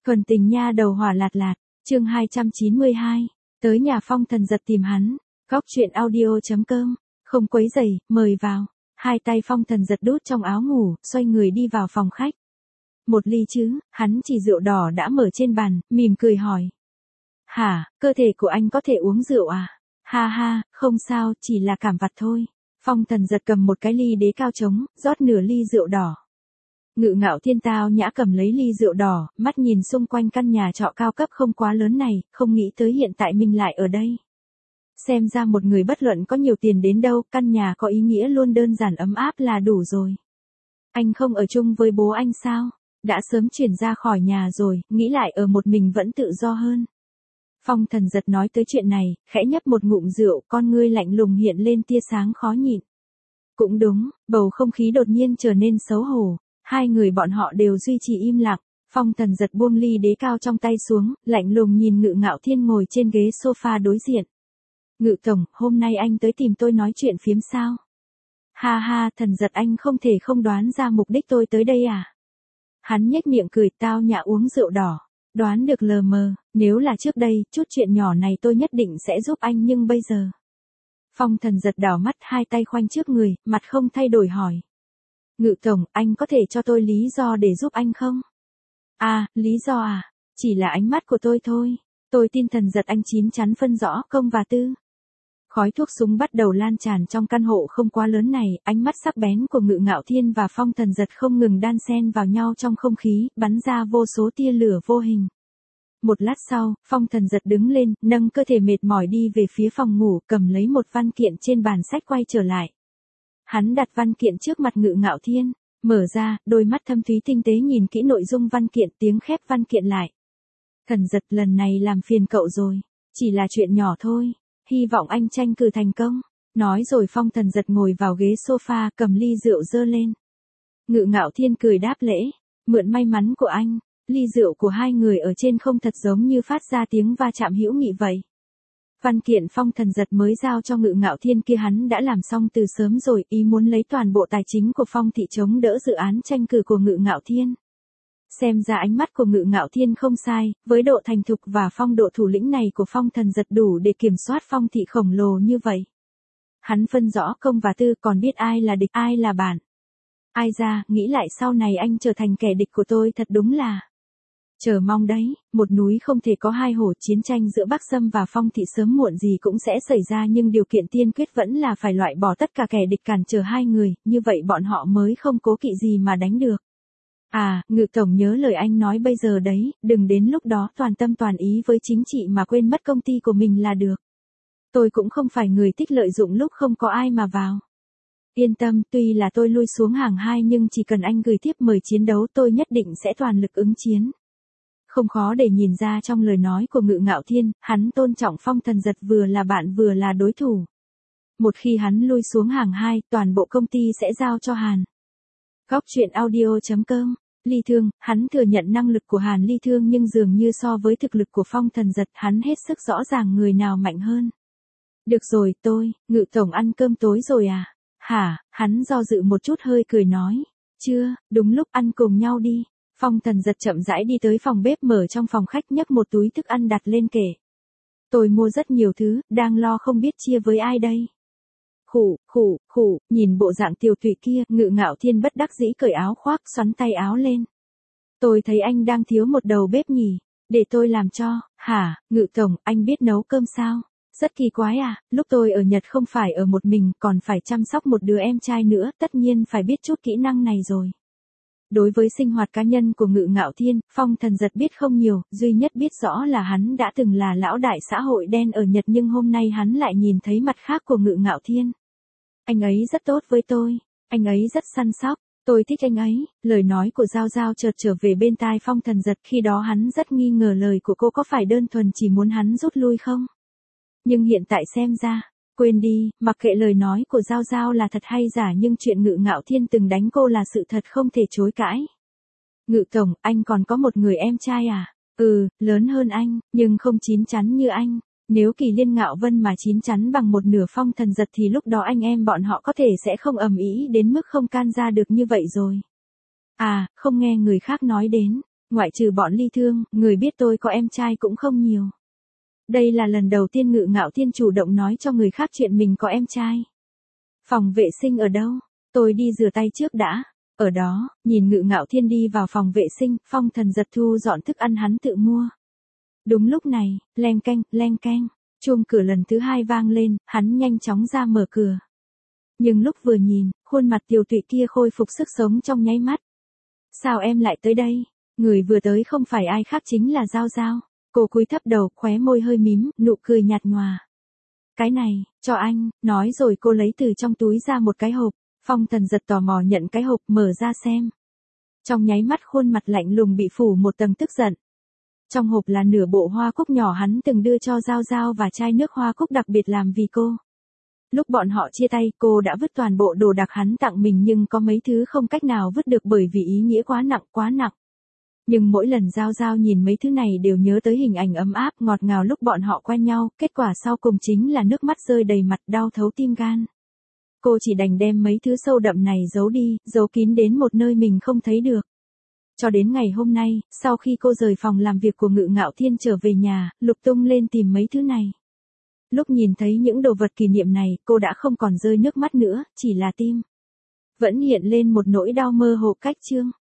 Thuần tình nha đầu hỏa lạt lạt, chương 292, tới nhà Phong Thần Giật tìm hắn, góc chuyện audio.com, không quấy rầy, mời vào, hai tay Phong Thần Giật đút trong áo ngủ, xoay người đi vào phòng khách. Một ly chứ, hắn chỉ rượu đỏ đã mở trên bàn, mỉm cười hỏi. Hả, cơ thể của anh có thể uống rượu à? Ha ha, không sao, chỉ là cảm vặt thôi. Phong Thần Giật cầm một cái ly đế cao trống, rót nửa ly rượu đỏ. Ngự Ngạo Thiên tao nhã cầm lấy ly rượu đỏ, mắt nhìn xung quanh căn nhà trọ cao cấp không quá lớn này, không nghĩ tới hiện tại mình lại ở đây. Xem ra một người bất luận có nhiều tiền đến đâu, căn nhà có ý nghĩa luôn đơn giản ấm áp là đủ rồi. Anh không ở chung với bố anh sao? Đã sớm chuyển ra khỏi nhà rồi, nghĩ lại ở một mình vẫn tự do hơn. Phong Thần Giật nói tới chuyện này, khẽ nhấp một ngụm rượu, con ngươi lạnh lùng hiện lên tia sáng khó nhịn. Cũng đúng, bầu không khí đột nhiên trở nên xấu hổ. Hai người bọn họ đều duy trì im lặng. Phong Thần Giật buông ly đế cao trong tay xuống, lạnh lùng nhìn Ngự Ngạo Thiên ngồi trên ghế sofa đối diện. Ngự tổng, hôm nay anh tới tìm tôi nói chuyện phiếm sao? Ha ha, Thần Giật anh không thể không đoán ra mục đích tôi tới đây à? Hắn nhếch miệng cười, tao nhã uống rượu đỏ. Đoán được lờ mờ, nếu là trước đây, chút chuyện nhỏ này tôi nhất định sẽ giúp anh nhưng bây giờ. Phong Thần Giật đảo mắt, hai tay khoanh trước người, mặt không thay đổi hỏi. Ngự tổng, anh có thể cho tôi lý do để giúp anh không? À, lý do à? Chỉ là ánh mắt của tôi thôi. Tôi tin Thần Giật anh chín chắn phân rõ công và tư. Khói thuốc súng bắt đầu lan tràn trong căn hộ không quá lớn này, ánh mắt sắc bén của Ngự Ngạo Thiên và Phong Thần Giật không ngừng đan xen vào nhau trong không khí, bắn ra vô số tia lửa vô hình. Một lát sau, Phong Thần Giật đứng lên, nâng cơ thể mệt mỏi đi về phía phòng ngủ, cầm lấy một văn kiện trên bàn sách quay trở lại. Hắn đặt văn kiện trước mặt Ngự Ngạo Thiên, mở ra, đôi mắt thâm thúy tinh tế nhìn kỹ nội dung văn kiện, tiếng khép văn kiện lại. Thần Giật, lần này làm phiền cậu rồi, chỉ là chuyện nhỏ thôi, hy vọng anh tranh cử thành công. Nói rồi Phong Thần Giật ngồi vào ghế sofa, cầm ly rượu dơ lên. Ngự Ngạo Thiên cười đáp lễ, mượn may mắn của anh, ly rượu của hai người ở trên không thật giống như phát ra tiếng va chạm hữu nghị vậy. Văn kiện Phong Thần Giật mới giao cho Ngự Ngạo Thiên kia hắn đã làm xong từ sớm rồi, ý muốn lấy toàn bộ tài chính của Phong thị chống đỡ dự án tranh cử của Ngự Ngạo Thiên. Xem ra ánh mắt của Ngự Ngạo Thiên không sai, với độ thành thục và phong độ thủ lĩnh này của Phong Thần Giật đủ để kiểm soát Phong thị khổng lồ như vậy. Hắn phân rõ công và tư, còn biết ai là địch, ai là bạn. Ai ra, nghĩ lại sau này anh trở thành kẻ địch của tôi thật đúng là. Chờ mong đấy, một núi không thể có hai hổ, chiến tranh giữa Bắc Sâm và Phong thị sớm muộn gì cũng sẽ xảy ra nhưng điều kiện tiên quyết vẫn là phải loại bỏ tất cả kẻ địch cản trở hai người, như vậy bọn họ mới không cố kỵ gì mà đánh được. À, Ngự tổng nhớ lời anh nói bây giờ đấy, đừng đến lúc đó toàn tâm toàn ý với chính trị mà quên mất công ty của mình là được. Tôi cũng không phải người thích lợi dụng lúc không có ai mà vào. Yên tâm, tuy là tôi lui xuống hàng hai nhưng chỉ cần anh gửi thiếp mời chiến đấu tôi nhất định sẽ toàn lực ứng chiến. Không khó để nhìn ra trong lời nói của Ngự Ngạo Thiên, hắn tôn trọng Phong Thần Giật vừa là bạn vừa là đối thủ. Một khi hắn lui xuống hàng hai, toàn bộ công ty sẽ giao cho Hàn. Góc chuyện audio.com, Ly Thương, hắn thừa nhận năng lực của Hàn Ly Thương nhưng dường như so với thực lực của Phong Thần Giật hắn hết sức rõ ràng người nào mạnh hơn. Được rồi tôi, Ngự tổng ăn cơm tối rồi à? Hả, hắn do dự một chút hơi cười nói. Chưa, đúng lúc ăn cùng nhau đi. Phong Thần Giật chậm rãi đi tới phòng bếp mở trong phòng khách nhấc một túi thức ăn đặt lên kệ. Tôi mua rất nhiều thứ, đang lo không biết chia với ai đây. Khụ, nhìn bộ dạng tiểu tụy kia, Ngự Ngạo Thiên bất đắc dĩ cởi áo khoác xoắn tay áo lên. Tôi thấy anh đang thiếu một đầu bếp nhỉ, để tôi làm cho. Hả, Ngự tổng, anh biết nấu cơm sao? Rất kỳ quái à, lúc tôi ở Nhật không phải ở một mình còn phải chăm sóc một đứa em trai nữa, tất nhiên phải biết chút kỹ năng này rồi. Đối với sinh hoạt cá nhân của Ngự Ngạo Thiên, Phong Thần Giật biết không nhiều, duy nhất biết rõ là hắn đã từng là lão đại xã hội đen ở Nhật nhưng hôm nay hắn lại nhìn thấy mặt khác của Ngự Ngạo Thiên. Anh ấy rất tốt với tôi, anh ấy rất săn sóc, tôi thích anh ấy. Lời nói của Giao Giao chợt trở về bên tai Phong Thần Giật, khi đó hắn rất nghi ngờ lời của cô có phải đơn thuần chỉ muốn hắn rút lui không. Nhưng hiện tại xem ra, quên đi, mặc kệ lời nói của Giao Giao là thật hay giả nhưng chuyện Ngự Ngạo Thiên từng đánh cô là sự thật không thể chối cãi. Ngự tổng, anh còn có một người em trai à? Ừ, lớn hơn anh, nhưng không chín chắn như anh. Nếu Kỳ Liên Ngạo Vân mà chín chắn bằng một nửa Phong Thần Giật thì lúc đó anh em bọn họ có thể sẽ không ầm ĩ đến mức không can ra được như vậy rồi. À, không nghe người khác nói đến. Ngoại trừ bọn Ly Thương, người biết tôi có em trai cũng không nhiều. Đây là lần đầu tiên Ngự Ngạo Thiên chủ động nói cho người khác chuyện mình có em trai. Phòng vệ sinh ở đâu? Tôi đi rửa tay trước đã. Ở đó, nhìn Ngự Ngạo Thiên đi vào phòng vệ sinh, Phong Thần Giật thu dọn thức ăn hắn tự mua. Đúng lúc này, leng keng, chuông cửa lần thứ 2 vang lên, hắn nhanh chóng ra mở cửa. Nhưng lúc vừa nhìn, khuôn mặt tiều tụy kia khôi phục sức sống trong nháy mắt. Sao em lại tới đây? Người vừa tới không phải ai khác chính là Giao Giao. Cô cúi thấp đầu, khóe môi hơi mím, nụ cười nhạt nhòa. Cái này, cho anh, nói rồi cô lấy từ trong túi ra một cái hộp. Phong Thần Giật tò mò nhận cái hộp mở ra xem. Trong nháy mắt khuôn mặt lạnh lùng bị phủ một tầng tức giận. Trong hộp là nửa bộ hoa cúc nhỏ hắn từng đưa cho Giao Giao và chai nước hoa cúc đặc biệt làm vì cô. Lúc bọn họ chia tay, cô đã vứt toàn bộ đồ đạc hắn tặng mình nhưng có mấy thứ không cách nào vứt được bởi vì ý nghĩa quá nặng. Nhưng mỗi lần Giao Giao nhìn mấy thứ này đều nhớ tới hình ảnh ấm áp ngọt ngào lúc bọn họ quen nhau, kết quả sau cùng chính là nước mắt rơi đầy mặt đau thấu tim gan. Cô chỉ đành đem mấy thứ sâu đậm này giấu đi, giấu kín đến một nơi mình không thấy được. Cho đến ngày hôm nay, sau khi cô rời phòng làm việc của Ngự Ngạo Thiên trở về nhà, lục tung lên tìm mấy thứ này. Lúc nhìn thấy những đồ vật kỷ niệm này, cô đã không còn rơi nước mắt nữa, chỉ là tim vẫn hiện lên một nỗi đau mơ hồ cách chương.